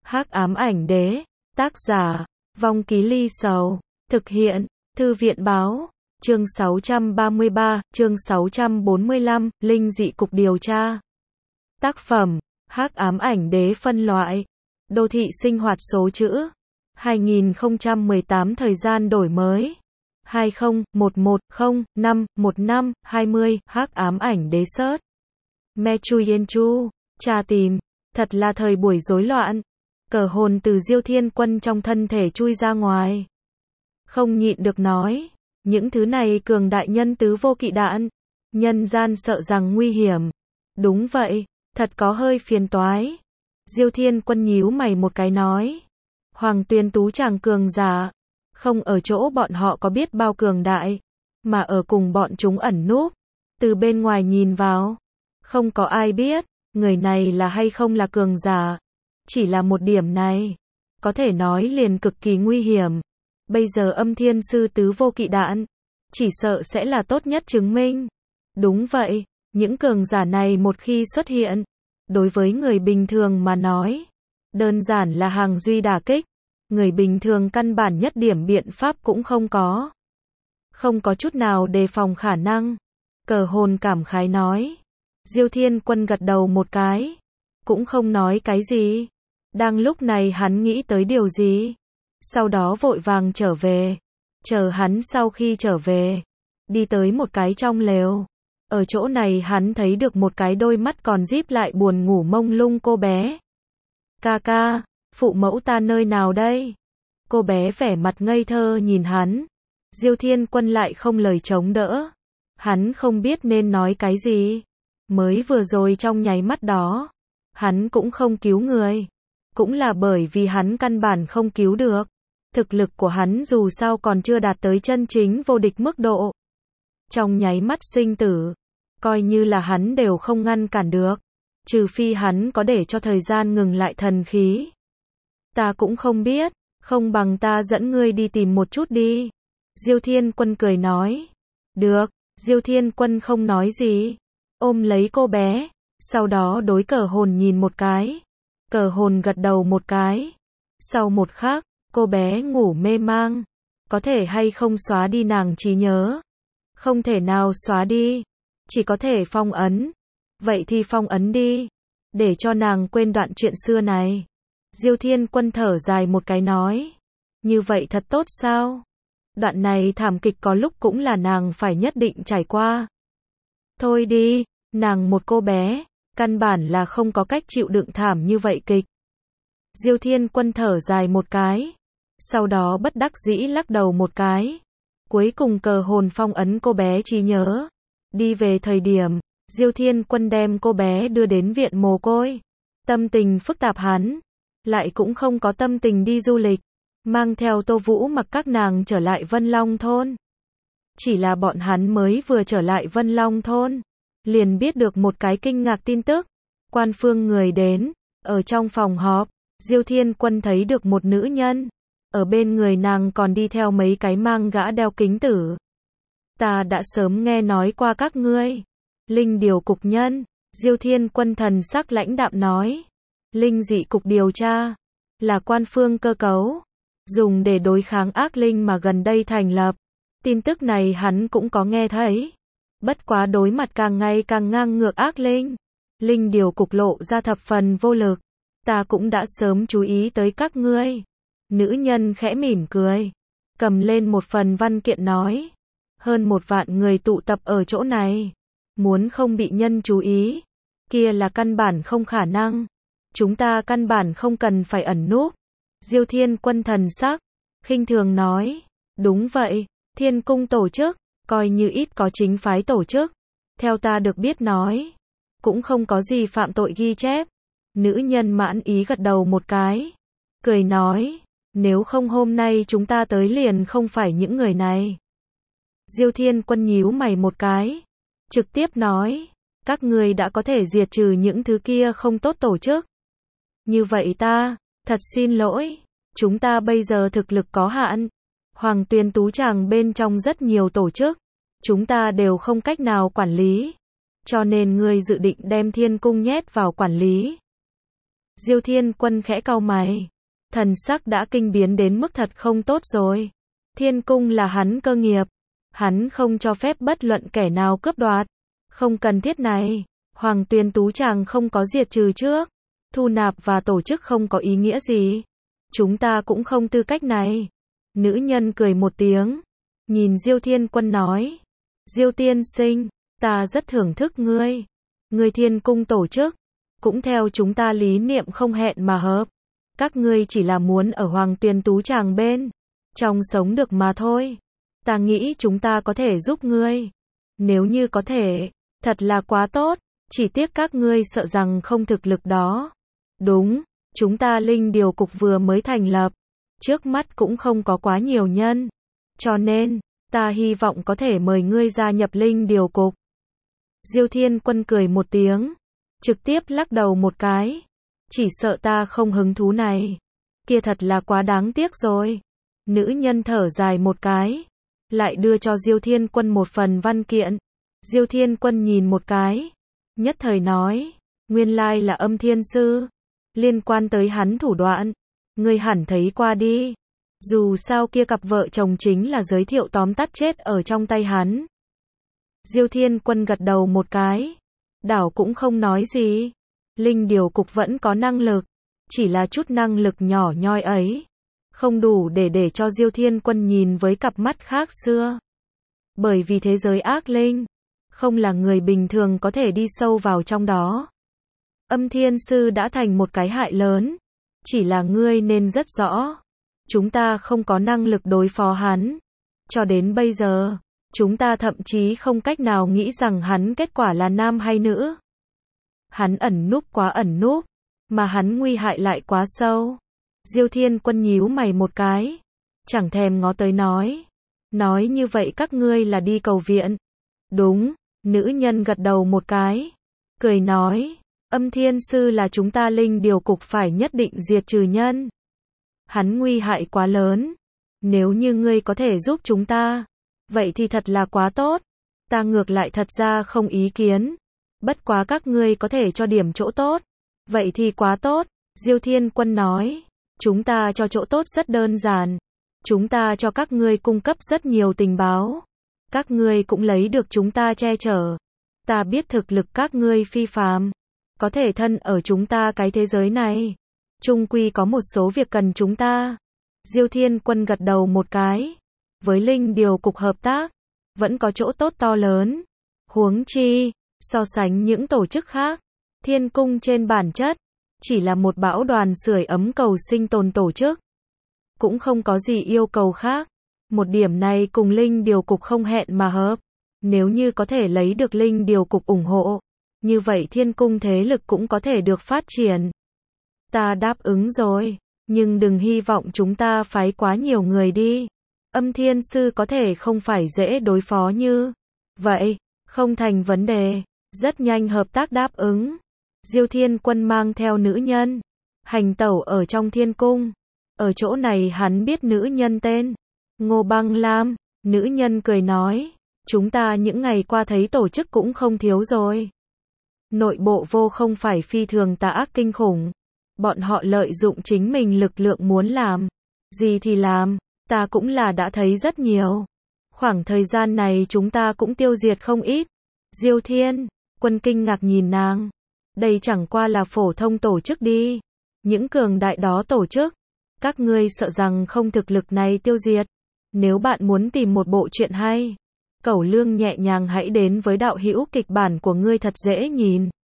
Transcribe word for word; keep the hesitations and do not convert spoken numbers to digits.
Hắc ám ảnh đế, tác giả, Vong Ký Ly Sầu, thực hiện, Thư viện báo, chương sáu trăm ba mươi ba, chương sáu trăm bốn mươi lăm, Linh dị cục điều tra. Tác phẩm, Hắc ám ảnh đế phân loại, đô thị sinh hoạt số chữ, hai nghìn không trăm mười tám thời gian đổi mới, hai không một một không năm một năm hai mươi, Hắc ám ảnh đế search. Mechu Yenchu, tra tìm, thật là thời buổi rối loạn. Cờ hồn từ Diêu Thiên Quân trong thân thể chui ra ngoài. Không nhịn được nói, những thứ này cường đại nhân tứ vô kỵ đạn, nhân gian sợ rằng nguy hiểm. Đúng vậy, thật có hơi phiền toái. Diêu Thiên Quân nhíu mày một cái nói, Hoàng Tuyên Tú chàng cường giả, không ở chỗ bọn họ có biết bao cường đại, mà ở cùng bọn chúng ẩn núp, từ bên ngoài nhìn vào, không có ai biết, người này là hay không là cường giả. Chỉ là một điểm này, có thể nói liền cực kỳ nguy hiểm. Bây giờ Âm Thiên Sư tứ vô kỵ đạn, chỉ sợ sẽ là tốt nhất chứng minh. Đúng vậy, những cường giả này một khi xuất hiện, đối với người bình thường mà nói, đơn giản là hàng duy đả kích. Người bình thường căn bản nhất điểm biện pháp cũng không có. Không có chút nào đề phòng khả năng. Cờ hồn cảm khái nói. Diêu Thiên Quân gật đầu một cái, cũng không nói cái gì. Đang lúc này hắn nghĩ tới điều gì, sau đó vội vàng trở về. Chờ hắn sau khi trở về, đi tới một cái trong lều. Ở chỗ này hắn thấy được một cái đôi mắt còn díp lại buồn ngủ mông lung cô bé. Ca ca, phụ mẫu ta nơi nào đây? Cô bé vẻ mặt ngây thơ nhìn hắn. Diêu Thiên Quân lại không lời chống đỡ. Hắn không biết nên nói cái gì. Mới vừa rồi trong nháy mắt đó, hắn cũng không cứu người. Cũng là bởi vì hắn căn bản không cứu được. Thực lực của hắn dù sao còn chưa đạt tới chân chính vô địch mức độ. Trong nháy mắt sinh tử, coi như là hắn đều không ngăn cản được. Trừ phi hắn có để cho thời gian ngừng lại thần khí. Ta cũng không biết, không bằng ta dẫn ngươi đi tìm một chút đi. Diêu Thiên Quân cười nói. Được, Diêu Thiên Quân không nói gì. Ôm lấy cô bé, sau đó đối cờ hồn nhìn một cái. Cờ hồn gật đầu một cái. Sau một khắc, cô bé ngủ mê mang. Có thể hay không xóa đi nàng trí nhớ? Không thể nào xóa đi. Chỉ có thể phong ấn. Vậy thì phong ấn đi. Để cho nàng quên đoạn chuyện xưa này. Diêu Thiên Quân thở dài một cái nói. Như vậy thật tốt sao? Đoạn này thảm kịch có lúc cũng là nàng phải nhất định trải qua. Thôi đi, nàng một cô bé, căn bản là không có cách chịu đựng thảm như vậy kịch. Diêu Thiên Quân thở dài một cái. Sau đó bất đắc dĩ lắc đầu một cái. Cuối cùng cờ hồn phong ấn cô bé trí nhớ. Đi về thời điểm, Diêu Thiên Quân đem cô bé đưa đến viện mồ côi. Tâm tình phức tạp hắn, lại cũng không có tâm tình đi du lịch. Mang theo Tô Vũ mặc các nàng trở lại Vân Long Thôn. Chỉ là bọn hắn mới vừa trở lại Vân Long Thôn, liền biết được một cái kinh ngạc tin tức. Quan phương người đến, ở trong phòng họp, Diêu Thiên Quân thấy được một nữ nhân. Ở bên người nàng còn đi theo mấy cái mang gã đeo kính tử. Ta đã sớm nghe nói qua các ngươi. Linh điều cục nhân, Diêu Thiên Quân thần sắc lãnh đạm nói. Linh dị cục điều tra, là quan phương cơ cấu, dùng để đối kháng ác linh mà gần đây thành lập. Tin tức này hắn cũng có nghe thấy. Bất quá đối mặt càng ngày càng ngang ngược ác linh, linh điều cục lộ ra thập phần vô lực. Ta cũng đã sớm chú ý tới các ngươi. Nữ nhân khẽ mỉm cười, cầm lên một phần văn kiện nói. Hơn một vạn người tụ tập ở chỗ này. Muốn không bị nhân chú ý, kia là căn bản không khả năng. Chúng ta căn bản không cần phải ẩn núp. Diêu Thiên Quân thần sắc, khinh thường nói. Đúng vậy, Thiên Cung tổ chức, coi như ít có chính phái tổ chức. Theo ta được biết nói, cũng không có gì phạm tội ghi chép. Nữ nhân mãn ý gật đầu một cái. Cười nói, nếu không hôm nay chúng ta tới liền không phải những người này. Diêu Thiên Quân nhíu mày một cái. Trực tiếp nói, các ngươi đã có thể diệt trừ những thứ kia không tốt tổ chức. Như vậy ta, thật xin lỗi, chúng ta bây giờ thực lực có hạn. Hoàng Tuyên Tú chàng bên trong rất nhiều tổ chức, chúng ta đều không cách nào quản lý. Cho nên ngươi dự định đem Thiên Cung nhét vào quản lý. Diêu Thiên Quân khẽ cau mày. Thần sắc đã kinh biến đến mức thật không tốt rồi. Thiên cung là hắn cơ nghiệp. Hắn không cho phép bất luận kẻ nào cướp đoạt. Không cần thiết này. Hoàng Tuyền Tú chàng không có diệt trừ trước. Thu nạp và tổ chức không có ý nghĩa gì. Chúng ta cũng không tư cách này. Nữ nhân cười một tiếng. Nhìn Diêu Thiên Quân nói. Diêu tiên sinh, ta rất thưởng thức ngươi. Ngươi Thiên cung tổ chức. Cũng theo chúng ta lý niệm không hẹn mà hợp. Các ngươi chỉ là muốn ở Hoàng Tuyền Tú chàng bên. Trong sống được mà thôi. Ta nghĩ chúng ta có thể giúp ngươi. Nếu như có thể, thật là quá tốt. Chỉ tiếc các ngươi sợ rằng không thực lực đó. Đúng, chúng ta linh điều cục vừa mới thành lập. Trước mắt cũng không có quá nhiều nhân. Cho nên, ta hy vọng có thể mời ngươi gia nhập linh điều cục. Diêu Thiên Quân cười một tiếng. Trực tiếp lắc đầu một cái. Chỉ sợ ta không hứng thú này. Kia thật là quá đáng tiếc rồi. Nữ nhân thở dài một cái. Lại đưa cho Diêu Thiên Quân một phần văn kiện. Diêu Thiên Quân nhìn một cái. Nhất thời nói. Nguyên lai là Âm Thiên Sư. Liên quan tới hắn thủ đoạn. Ngươi hẳn thấy qua đi. Dù sao kia cặp vợ chồng chính là giới thiệu tóm tắt chết ở trong tay hắn. Diêu Thiên Quân gật đầu một cái. Đảo cũng không nói gì. Linh điều cục vẫn có năng lực. Chỉ là chút năng lực nhỏ nhoi ấy. Không đủ để để cho Diêu Thiên Quân nhìn với cặp mắt khác xưa. Bởi vì thế giới ác linh. Không là người bình thường có thể đi sâu vào trong đó. Âm Thiên Sư đã thành một cái hại lớn. Chỉ là ngươi nên rất rõ. Chúng ta không có năng lực đối phó hắn. Cho đến bây giờ, chúng ta thậm chí không cách nào nghĩ rằng hắn kết quả là nam hay nữ. Hắn ẩn núp quá ẩn núp, mà hắn nguy hại lại quá sâu. Diêu Thiên Quân nhíu mày một cái. Chẳng thèm ngó tới nói. Nói như vậy các ngươi là đi cầu viện. Đúng, nữ nhân gật đầu một cái. Cười nói. Âm Thiên Sư là chúng ta linh điều cục phải nhất định diệt trừ nhân. Hắn nguy hại quá lớn. Nếu như ngươi có thể giúp chúng ta, vậy thì thật là quá tốt. Ta ngược lại thật ra không ý kiến. Bất quá các ngươi có thể cho điểm chỗ tốt. Vậy thì quá tốt. Diêu Thiên Quân nói. Chúng ta cho chỗ tốt rất đơn giản. Chúng ta cho các ngươi cung cấp rất nhiều tình báo. Các ngươi cũng lấy được chúng ta che chở. Ta biết thực lực các ngươi phi phàm. Có thể thân ở chúng ta cái thế giới này. Chung quy có một số việc cần chúng ta. Diêu Thiên Quân gật đầu một cái. Với linh điều cục hợp tác, vẫn có chỗ tốt to lớn. Huống chi, so sánh những tổ chức khác, Thiên cung trên bản chất, chỉ là một bão đoàn sưởi ấm cầu sinh tồn tổ chức. Cũng không có gì yêu cầu khác. Một điểm này cùng linh điều cục không hẹn mà hợp. Nếu như có thể lấy được linh điều cục ủng hộ, như vậy thiên cung thế lực cũng có thể được phát triển. Ta đáp ứng rồi, nhưng đừng hy vọng chúng ta phái quá nhiều người đi. Âm Thiên Sư có thể không phải dễ đối phó như vậy, không thành vấn đề. Rất nhanh hợp tác đáp ứng. Diêu Thiên Quân mang theo nữ nhân, hành tẩu ở trong thiên cung. Ở chỗ này hắn biết nữ nhân tên Ngô Băng Lam. Nữ nhân cười nói, chúng ta những ngày qua thấy tổ chức cũng không thiếu rồi. Nội bộ vô không phải phi thường tà ác kinh khủng. Bọn họ lợi dụng chính mình lực lượng muốn làm gì thì làm. Ta cũng là đã thấy rất nhiều. Khoảng thời gian này chúng ta cũng tiêu diệt không ít. Diêu Thiên Quân kinh ngạc nhìn nàng. Đây chẳng qua là phổ thông tổ chức đi. Những cường đại đó tổ chức, các ngươi sợ rằng không thực lực này tiêu diệt. Nếu bạn muốn tìm một bộ truyện hay, Cẩu Lương nhẹ nhàng hãy đến với đạo hữu kịch bản của ngươi thật dễ nhìn.